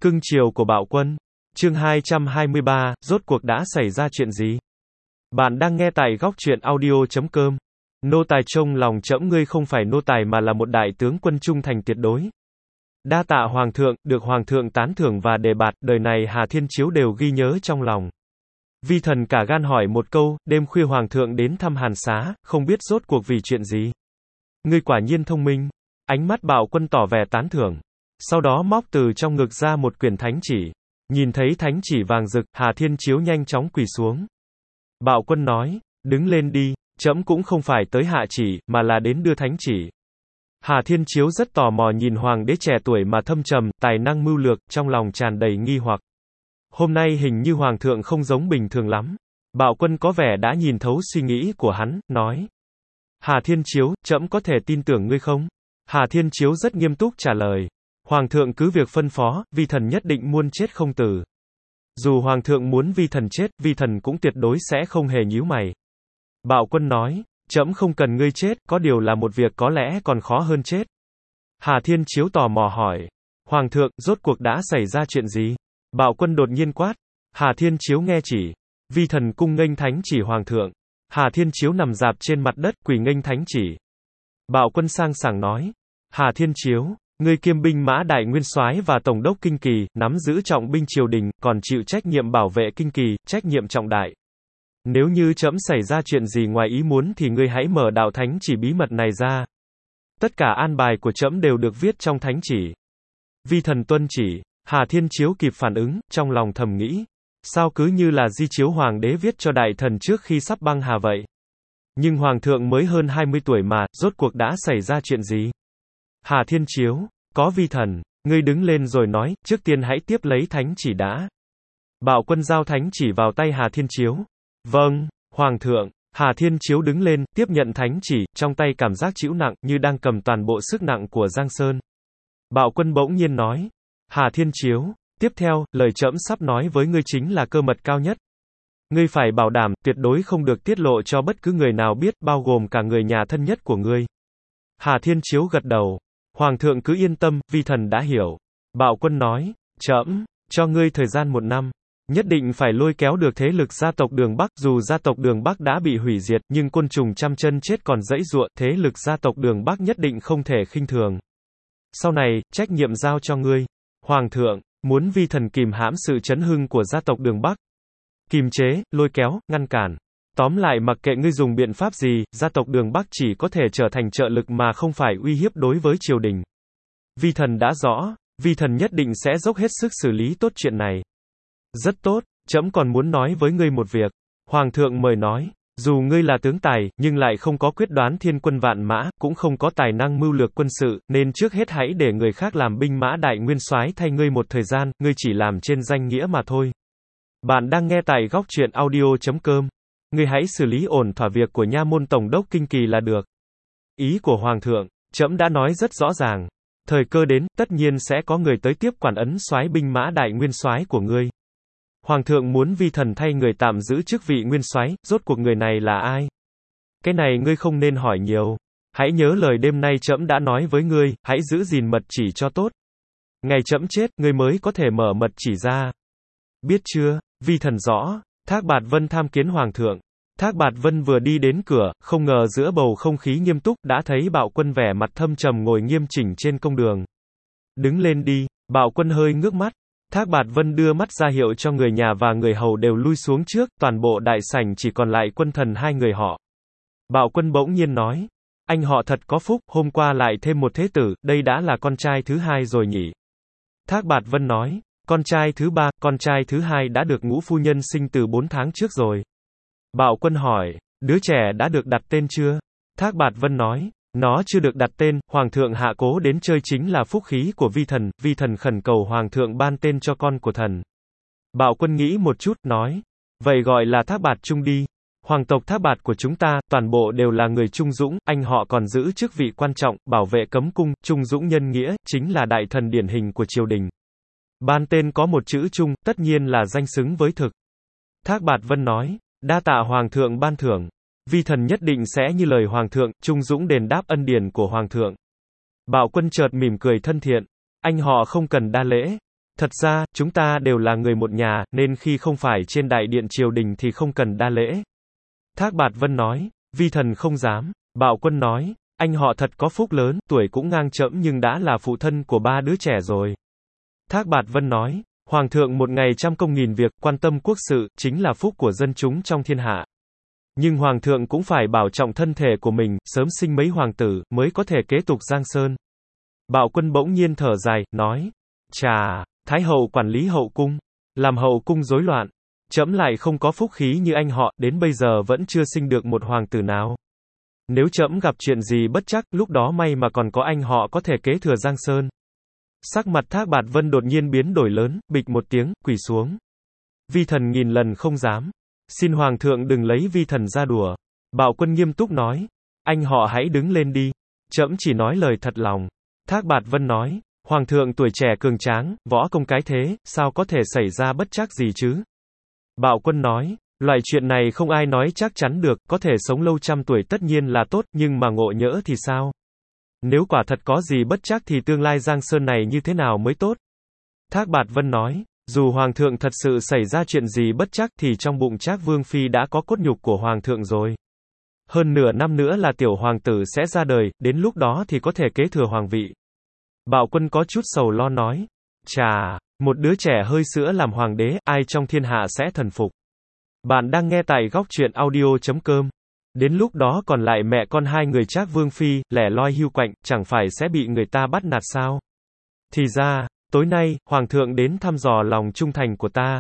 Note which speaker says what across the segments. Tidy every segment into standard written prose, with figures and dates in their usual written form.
Speaker 1: Cưng chiều của Bạo Quân. Chương 223, rốt cuộc đã xảy ra chuyện gì? Bạn đang nghe tại góc truyện audio.com. Nô tài trong lòng trẫm ngươi không phải nô tài mà là một đại tướng quân trung thành tuyệt đối. Đa tạ Hoàng thượng, được Hoàng thượng tán thưởng và đề bạt, đời này Hà Thiên Chiếu đều ghi nhớ trong lòng. Vi thần cả gan hỏi một câu, đêm khuya Hoàng thượng đến thăm Hàn Xá, không biết rốt cuộc vì chuyện gì. Ngươi quả nhiên thông minh. Ánh mắt Bạo Quân tỏ vẻ tán thưởng. Sau đó móc từ trong ngực ra một quyển thánh chỉ. Nhìn thấy thánh chỉ vàng rực, Hà Thiên Chiếu nhanh chóng quỳ xuống. Bạo Quân nói, đứng lên đi, trẫm cũng không phải tới hạ chỉ, mà là đến đưa thánh chỉ. Hà Thiên Chiếu rất tò mò nhìn hoàng đế trẻ tuổi mà thâm trầm, tài năng mưu lược, trong lòng tràn đầy nghi hoặc. Hôm nay hình như hoàng thượng không giống bình thường lắm. Bạo Quân có vẻ đã nhìn thấu suy nghĩ của hắn, nói. Hà Thiên Chiếu, trẫm có thể tin tưởng ngươi không? Hà Thiên Chiếu rất nghiêm túc trả lời. Hoàng thượng cứ việc phân phó, vi thần nhất định muôn chết không từ. Dù hoàng thượng muốn vi thần chết, vi thần cũng tuyệt đối sẽ không hề nhíu mày. Bạo Quân nói, trẫm không cần ngươi chết, có điều là một việc có lẽ còn khó hơn chết. Hà Thiên Chiếu tò mò hỏi, Hoàng thượng, rốt cuộc đã xảy ra chuyện gì? Bạo Quân đột nhiên quát. Hà Thiên Chiếu nghe chỉ. Vi thần cung nghênh thánh chỉ Hoàng thượng. Hà Thiên Chiếu nằm dạp trên mặt đất, quỳ nghênh thánh chỉ. Bạo Quân sang sảng nói, Hà Thiên Chiếu, ngươi kiêm binh mã đại nguyên soái và tổng đốc kinh kỳ, nắm giữ trọng binh triều đình, còn chịu trách nhiệm bảo vệ kinh kỳ, trách nhiệm trọng đại. Nếu như trẫm xảy ra chuyện gì ngoài ý muốn thì ngươi hãy mở đạo thánh chỉ bí mật này ra. Tất cả an bài của trẫm đều được viết trong thánh chỉ. Vi thần tuân chỉ. Hà Thiên Chiếu kịp phản ứng, trong lòng thầm nghĩ, sao cứ như là di chiếu hoàng đế viết cho đại thần trước khi sắp băng hà vậy. Nhưng hoàng thượng mới hơn 20 tuổi mà, rốt cuộc đã xảy ra chuyện gì? Hà Thiên Chiếu, có vi thần, ngươi đứng lên rồi nói, trước tiên hãy tiếp lấy thánh chỉ đã. Bạo Quân giao thánh chỉ vào tay Hà Thiên Chiếu. Vâng, Hoàng thượng. Hà Thiên Chiếu đứng lên, tiếp nhận thánh chỉ, trong tay cảm giác trĩu nặng, như đang cầm toàn bộ sức nặng của Giang Sơn. Bạo Quân bỗng nhiên nói, Hà Thiên Chiếu, tiếp theo, lời trẫm sắp nói với ngươi chính là cơ mật cao nhất. Ngươi phải bảo đảm, tuyệt đối không được tiết lộ cho bất cứ người nào biết, bao gồm cả người nhà thân nhất của ngươi. Hà Thiên Chiếu gật đầu. Hoàng thượng cứ yên tâm, vi thần đã hiểu. Bạo Quân nói, trẫm cho ngươi thời gian 1 năm. Nhất định phải lôi kéo được thế lực gia tộc Đường Bắc, dù gia tộc Đường Bắc đã bị hủy diệt, nhưng côn trùng trăm chân chết còn giãy giụa, thế lực gia tộc Đường Bắc nhất định không thể khinh thường. Sau này, trách nhiệm giao cho ngươi. Hoàng thượng, muốn vi thần kìm hãm sự chấn hưng của gia tộc Đường Bắc. Kìm chế, lôi kéo, ngăn cản. Tóm lại mặc kệ ngươi dùng biện pháp gì, gia tộc Đường Bắc chỉ có thể trở thành trợ lực mà không phải uy hiếp đối với triều đình. Vi thần đã rõ, vi thần nhất định sẽ dốc hết sức xử lý tốt chuyện này. Rất tốt, trẫm còn muốn nói với ngươi một việc. Hoàng thượng mời nói, dù ngươi là tướng tài, nhưng lại không có quyết đoán thiên quân vạn mã, cũng không có tài năng mưu lược quân sự, nên trước hết hãy để người khác làm binh mã đại nguyên soái thay ngươi một thời gian, ngươi chỉ làm trên danh nghĩa mà thôi. Bạn đang nghe tại góc truyện audio.com. Ngươi hãy xử lý ổn thỏa việc của nha môn tổng đốc kinh kỳ là được. Ý của Hoàng thượng, trẫm đã nói rất rõ ràng. Thời cơ đến, tất nhiên sẽ có người tới tiếp quản ấn soái binh mã đại nguyên soái của ngươi. Hoàng thượng muốn vi thần thay người tạm giữ chức vị nguyên soái, rốt cuộc người này là ai? Cái này ngươi không nên hỏi nhiều. Hãy nhớ lời đêm nay trẫm đã nói với ngươi, hãy giữ gìn mật chỉ cho tốt. Ngày trẫm chết, ngươi mới có thể mở mật chỉ ra. Biết chưa? Vi thần rõ. Thác Bạt Vân tham kiến Hoàng thượng. Thác Bạt Vân vừa đi đến cửa, không ngờ giữa bầu không khí nghiêm túc, đã thấy Bạo Quân vẻ mặt thâm trầm ngồi nghiêm chỉnh trên công đường. Đứng lên đi. Bạo Quân hơi ngước mắt. Thác Bạt Vân đưa mắt ra hiệu cho người nhà và người hầu đều lui xuống trước, toàn bộ đại sảnh chỉ còn lại Quân Thần hai người họ. Bạo Quân bỗng nhiên nói, anh họ thật có phúc, hôm qua lại thêm một thế tử, đây đã là con trai thứ hai rồi nhỉ. Thác Bạt Vân nói, con trai thứ ba, con trai thứ hai đã được Ngũ phu nhân sinh từ 4 tháng trước rồi. Bạo Quân hỏi, đứa trẻ đã được đặt tên chưa? Thác Bạt Vân nói, nó chưa được đặt tên, Hoàng thượng hạ cố đến chơi chính là phúc khí của vi thần khẩn cầu Hoàng thượng ban tên cho con của thần. Bạo Quân nghĩ một chút, nói, vậy gọi là Thác Bạt Trung đi. Hoàng tộc Thác Bạt của chúng ta, toàn bộ đều là người trung dũng, anh họ còn giữ chức vị quan trọng, bảo vệ cấm cung, trung dũng nhân nghĩa, chính là đại thần điển hình của triều đình. Ban tên có một chữ Trung, tất nhiên là danh xứng với thực. Thác Bạt Vân nói, đa tạ Hoàng thượng ban thưởng. Vi thần nhất định sẽ như lời Hoàng thượng, trung dũng đền đáp ân điển của Hoàng thượng. Bạo Quân chợt mỉm cười thân thiện. Anh họ không cần đa lễ. Thật ra, chúng ta đều là người một nhà, nên khi không phải trên đại điện triều đình thì không cần đa lễ. Thác Bạt Vân nói, vi thần không dám. Bạo Quân nói, anh họ thật có phúc lớn, tuổi cũng ngang trẫm nhưng đã là phụ thân của 3 đứa trẻ rồi. Thác Bạt Vân nói, Hoàng thượng một ngày trăm công nghìn việc, quan tâm quốc sự, chính là phúc của dân chúng trong thiên hạ. Nhưng Hoàng thượng cũng phải bảo trọng thân thể của mình, sớm sinh mấy hoàng tử, mới có thể kế tục Giang Sơn. Bạo Quân bỗng nhiên thở dài, nói, chà, Thái hậu quản lý hậu cung, làm hậu cung rối loạn. Trẫm lại không có phúc khí như anh họ, đến bây giờ vẫn chưa sinh được một hoàng tử nào. Nếu trẫm gặp chuyện gì bất trắc, lúc đó may mà còn có anh họ có thể kế thừa Giang Sơn. Sắc mặt Thác Bạt Vân đột nhiên biến đổi lớn, bịch một tiếng, quỳ xuống. Vi thần nghìn lần không dám. Xin Hoàng thượng đừng lấy vi thần ra đùa. Bạo Quân nghiêm túc nói. Anh họ hãy đứng lên đi. Trẫm chỉ nói lời thật lòng. Thác Bạt Vân nói. Hoàng thượng tuổi trẻ cường tráng, võ công cái thế, sao có thể xảy ra bất trắc gì chứ? Bạo Quân nói. Loại chuyện này không ai nói chắc chắn được, có thể sống lâu trăm tuổi tất nhiên là tốt, nhưng mà ngộ nhỡ thì sao? Nếu quả thật có gì bất trắc thì tương lai Giang Sơn này như thế nào mới tốt? Thác Bạt Vân nói, dù Hoàng thượng thật sự xảy ra chuyện gì bất trắc thì trong bụng Trác Vương Phi đã có cốt nhục của Hoàng thượng rồi. Hơn nửa năm nữa là tiểu hoàng tử sẽ ra đời, đến lúc đó thì có thể kế thừa hoàng vị. Bạo Quân có chút sầu lo nói, chà, một đứa trẻ hơi sữa làm hoàng đế, ai trong thiên hạ sẽ thần phục. Bạn đang nghe tại góc truyện audio.com. Đến lúc đó còn lại mẹ con hai người Trác Vương Phi, lẻ loi hưu quạnh, chẳng phải sẽ bị người ta bắt nạt sao? Thì ra, tối nay, Hoàng thượng đến thăm dò lòng trung thành của ta.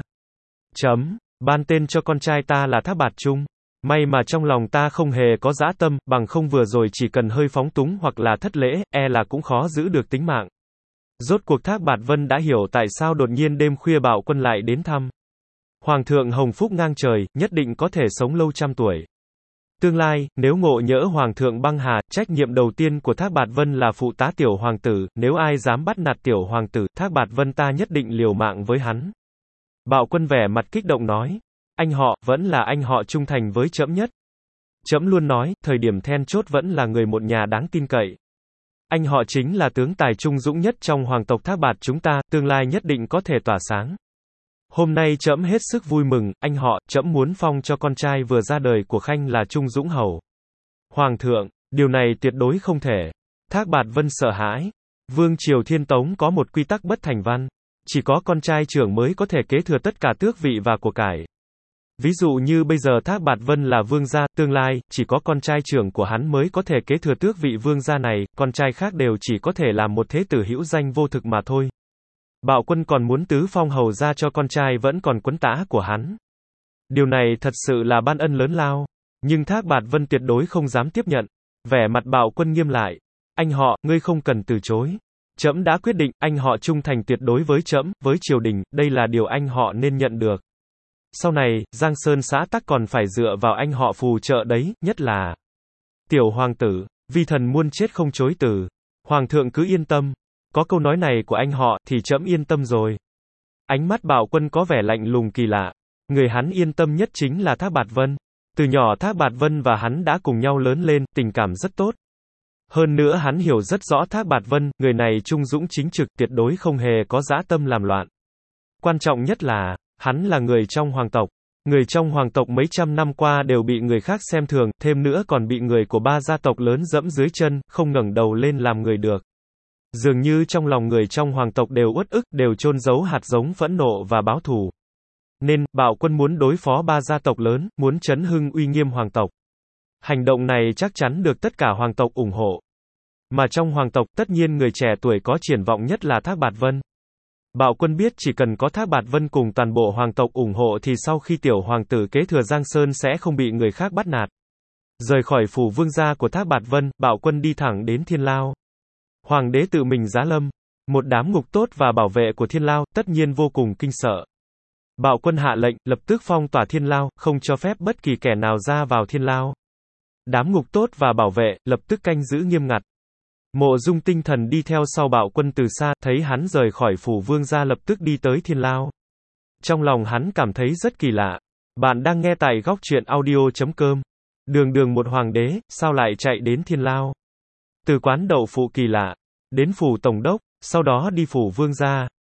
Speaker 1: Ban tên cho con trai ta là Thác Bạt Trung. May mà trong lòng ta không hề có dã tâm, bằng không vừa rồi chỉ cần hơi phóng túng hoặc là thất lễ, e là cũng khó giữ được tính mạng. Rốt cuộc Thác Bạt Vân đã hiểu tại sao đột nhiên đêm khuya Bạo Quân lại đến thăm. Hoàng thượng hồng phúc ngang trời, nhất định có thể sống lâu trăm tuổi. Tương lai, nếu ngộ nhỡ Hoàng thượng băng hà, trách nhiệm đầu tiên của Thác Bạt Vân là phụ tá tiểu hoàng tử, nếu ai dám bắt nạt tiểu hoàng tử, Thác Bạt Vân ta nhất định liều mạng với hắn. Bạo Quân vẻ mặt kích động nói, anh họ, vẫn là anh họ trung thành với trẫm nhất. Trẫm luôn nói, thời điểm then chốt vẫn là người một nhà đáng tin cậy. Anh họ chính là tướng tài trung dũng nhất trong hoàng tộc Thác Bạt chúng ta, tương lai nhất định có thể tỏa sáng. Hôm nay trẫm hết sức vui mừng, anh họ, trẫm muốn phong cho con trai vừa ra đời của Khanh là Trung Dũng Hầu. Hoàng thượng, điều này tuyệt đối không thể. Thác Bạt Vân sợ hãi. Vương triều Thiên Tống có một quy tắc bất thành văn. Chỉ có con trai trưởng mới có thể kế thừa tất cả tước vị và của cải. Ví dụ như bây giờ Thác Bạt Vân là vương gia, tương lai, chỉ có con trai trưởng của hắn mới có thể kế thừa tước vị vương gia này, con trai khác đều chỉ có thể làm một thế tử hữu danh vô thực mà thôi. Bạo Quân còn muốn tứ phong hầu ra cho con trai vẫn còn quấn tã của hắn. Điều này thật sự là ban ân lớn lao. Nhưng Thác Bạt Vân tuyệt đối không dám tiếp nhận. Vẻ mặt Bạo Quân nghiêm lại. Anh họ, ngươi không cần từ chối. Trẫm đã quyết định, anh họ trung thành tuyệt đối với trẫm, với triều đình, đây là điều anh họ nên nhận được. Sau này, Giang Sơn xã tắc còn phải dựa vào anh họ phù trợ đấy, nhất là tiểu hoàng tử, vi thần muôn chết không chối từ. Hoàng thượng cứ yên tâm. Có câu nói này của anh họ, thì trẫm yên tâm rồi. Ánh mắt Bạo Quân có vẻ lạnh lùng kỳ lạ. Người hắn yên tâm nhất chính là Thác Bạt Vân. Từ nhỏ Thác Bạt Vân và hắn đã cùng nhau lớn lên, tình cảm rất tốt. Hơn nữa hắn hiểu rất rõ Thác Bạt Vân, người này trung dũng chính trực, tuyệt đối không hề có dã tâm làm loạn. Quan trọng nhất là, hắn là người trong hoàng tộc. Người trong hoàng tộc mấy trăm năm qua đều bị người khác xem thường, thêm nữa còn bị người của 3 gia tộc lớn dẫm dưới chân, không ngẩng đầu lên làm người được. Dường như trong lòng người trong hoàng tộc đều uất ức, đều chôn giấu hạt giống phẫn nộ và báo thù. Nên, Bạo Quân muốn đối phó 3 gia tộc lớn, muốn chấn hưng uy nghiêm hoàng tộc. Hành động này chắc chắn được tất cả hoàng tộc ủng hộ. Mà trong hoàng tộc, tất nhiên người trẻ tuổi có triển vọng nhất là Thác Bạt Vân. Bạo Quân biết chỉ cần có Thác Bạt Vân cùng toàn bộ hoàng tộc ủng hộ thì sau khi tiểu hoàng tử kế thừa Giang Sơn sẽ không bị người khác bắt nạt. Rời khỏi phủ vương gia của Thác Bạt Vân, Bạo Quân đi thẳng đến Thiên Lao. Hoàng đế tự mình giá lâm. Một đám ngục tốt và bảo vệ của Thiên Lao, tất nhiên vô cùng kinh sợ. Bạo Quân hạ lệnh, lập tức phong tỏa Thiên Lao, không cho phép bất kỳ kẻ nào ra vào Thiên Lao. Đám ngục tốt và bảo vệ, lập tức canh giữ nghiêm ngặt. Mộ Dung Tinh Thần đi theo sau Bạo Quân từ xa, thấy hắn rời khỏi phủ vương gia lập tức đi tới Thiên Lao. Trong lòng hắn cảm thấy rất kỳ lạ. Bạn đang nghe tại góc truyện audio.com. Đường một hoàng đế, sao lại chạy đến Thiên Lao? Từ quán đậu phụ kỳ lạ, đến phủ tổng đốc, sau đó đi phủ vương gia.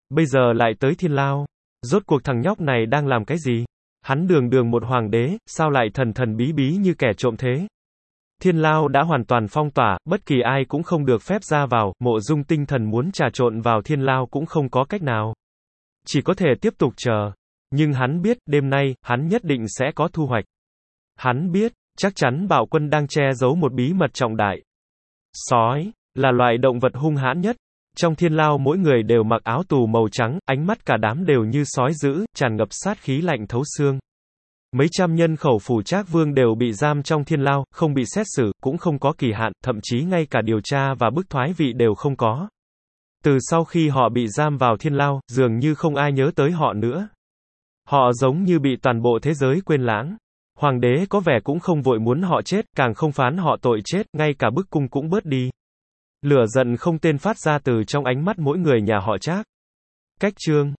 Speaker 1: Bây giờ lại tới Thiên Lao. Rốt cuộc thằng nhóc này đang làm cái gì? Hắn đường đường một hoàng đế, sao lại thần thần bí bí như kẻ trộm thế? Thiên Lao đã hoàn toàn phong tỏa, bất kỳ ai cũng không được phép ra vào, Mộ Dung tinh thần muốn trà trộn vào Thiên Lao cũng không có cách nào. Chỉ có thể tiếp tục chờ. Nhưng hắn biết, đêm nay, hắn nhất định sẽ có thu hoạch. Hắn biết, chắc chắn Bạo Quân đang che giấu một bí mật trọng đại. Sói, là loài động vật hung hãn nhất. Trong Thiên Lao mỗi người đều mặc áo tù màu trắng, ánh mắt cả đám đều như sói dữ, tràn ngập sát khí lạnh thấu xương. Mấy trăm nhân khẩu phủ Trác Vương đều bị giam trong Thiên Lao, không bị xét xử, cũng không có kỳ hạn, thậm chí ngay cả điều tra và bức thoái vị đều không có. Từ sau khi họ bị giam vào Thiên Lao, dường như không ai nhớ tới họ nữa. Họ giống như bị toàn bộ thế giới quên lãng. Hoàng đế có vẻ cũng không vội muốn họ chết, càng không phán họ tội chết, ngay cả bức cung cũng bớt đi. Lửa giận không tên phát ra từ trong ánh mắt mỗi người nhà họ Trác. Cách chương